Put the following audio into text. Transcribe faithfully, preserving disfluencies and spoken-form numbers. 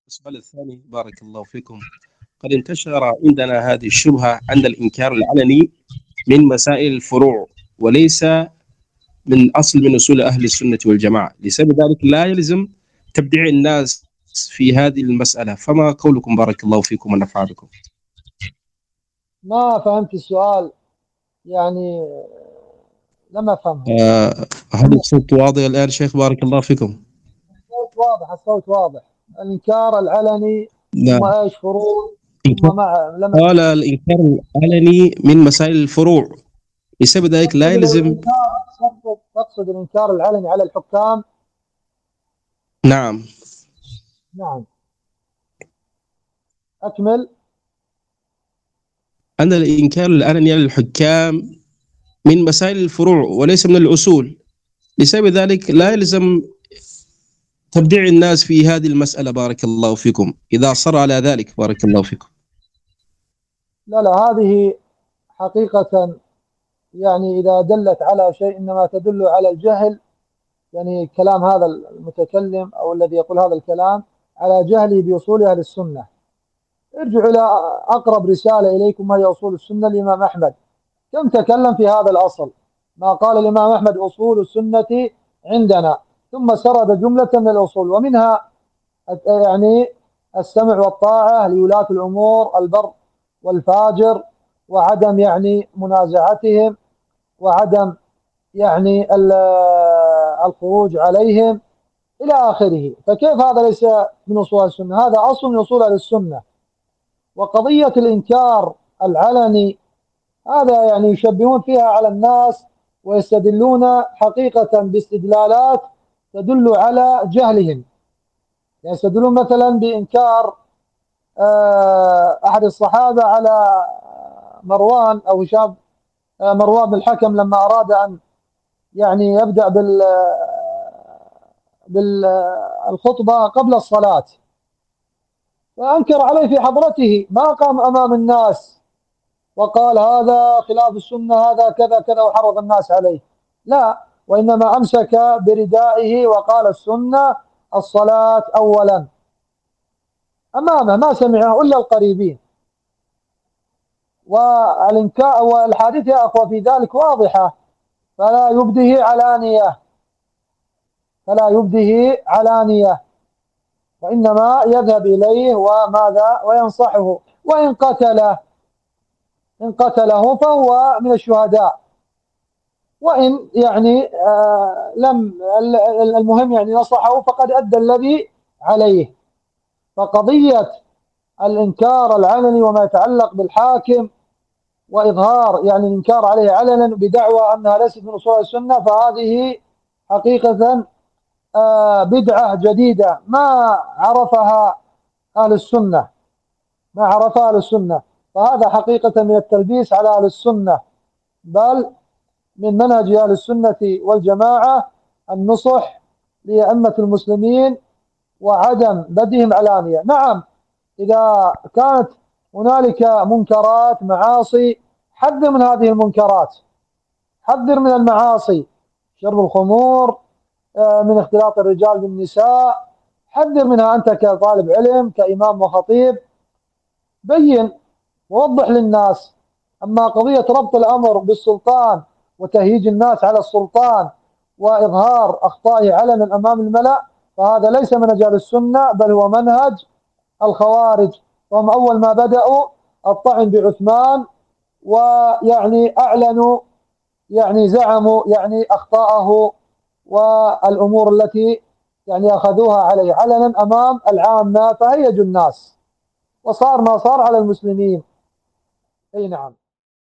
السؤال الثاني بارك الله فيكم. قد انتشر عندنا هذه الشبهة أن الإنكار العلني من مسائل الفروع وليس من أصل من أصول أهل السنة والجماعة، لسبب ذلك لا يلزم تبديع الناس في هذه المسألة، فما قولكم بارك الله فيكم ونفع بكم؟ ما فهمت السؤال، يعني لم أفهمه. آه هل الصوت واضح الآن شيخ بارك الله فيكم؟ الصوت واضح، الصوت واضح. الإنكار العلني ثم نعم. إيش فروض ثم مع لما قال الإنكار العلني من مسائل الفروع، بسبب ذلك لا تقصد يلزم. الإنكار تقصد تقصد الإنكار العلني على الحكام. نعم. نعم، أكمل. أن الإنكار العلني على الحكام من مسائل الفروع وليس من الأصول، بسبب ذلك لا يلزم تبديع الناس في هذه المسألة بارك الله فيكم إذا صار على ذلك بارك الله فيكم. لا لا، هذه حقيقة يعني إذا دلت على شيء إنما تدل على الجهل، يعني كلام هذا المتكلم أو الذي يقول هذا الكلام على جهله بأصول أهل السنة. ارجعوا إلى أقرب رسالة إليكم وهي أصول السنة للإمام أحمد، كم تكلم في هذا الأصل، ما قال الإمام أحمد أصول السنة عندنا، ثم سرد جملة من الأصول، ومنها يعني السمع والطاعة لولاة الأمور البر والفاجر، وعدم يعني منازعتهم، وعدم يعني الخروج عليهم إلى آخره. فكيف هذا ليس من أصول السنة؟ هذا أصل من أصول السنة. وقضية الإنكار العلني هذا يعني يشبهون فيها على الناس ويستدلون حقيقة باستدلالات تدل على جهلهم. يعني يستدلون مثلا بإنكار أحد الصحابة على مروان أو هشام مروان بن الحكم لما أراد أن يعني يبدأ بال بالخطبة قبل الصلاة، فأنكر عليه في حضرته، ما قام أمام الناس وقال هذا خلاف السنة هذا كذا كذا وحرض الناس عليه، لا، وإنما أمسك بردائه وقال السنة الصلاة أولا أمامه، ما سمعه إلا القريبين. والإنكار والحادثة يا أخوة في ذلك واضحة، فلا يبده علانية، فلا يبده علانية، وإنما يذهب إليه وماذا وينصحه، وإن قتله إن قتله فهو من الشهداء، وإن يعني آه لم المهم يعني نصحه فقد أدى الذي عليه. فقضية الإنكار العلني وما يتعلق بالحاكم وإظهار يعني الإنكار عليه علنا بدعوى أنها ليست من أصول السنة، فهذه حقيقة آه بدعة جديدة ما عرفها أهل السنة ما عرفها أهل السنة فهذا حقيقة من التلبيس على أهل السنة، بل من منهج أهل السنة والجماعة النصح لأئمة المسلمين وعدم بدهم علانية. نعم، إذا كانت هنالك منكرات معاصي حذر من هذه المنكرات، حذر من المعاصي، شرب الخمور، من اختلاط الرجال بالنساء، حذر منها أنت كطالب علم كإمام وخطيب، بين ووضح للناس. أما قضية ربط الأمر بالسلطان وتهييج الناس على السلطان وإظهار أخطائه علنا أمام الملأ، فهذا ليس منهج أهل السنة، بل هو منهج الخوارج. وهم أول ما بدأوا الطعن بعثمان، ويعني أعلنوا يعني زعموا يعني أخطاءه والأمور التي يعني أخذوها عليه علنا أمام العامة، فهيجوا الناس وصار ما صار على المسلمين. أي نعم.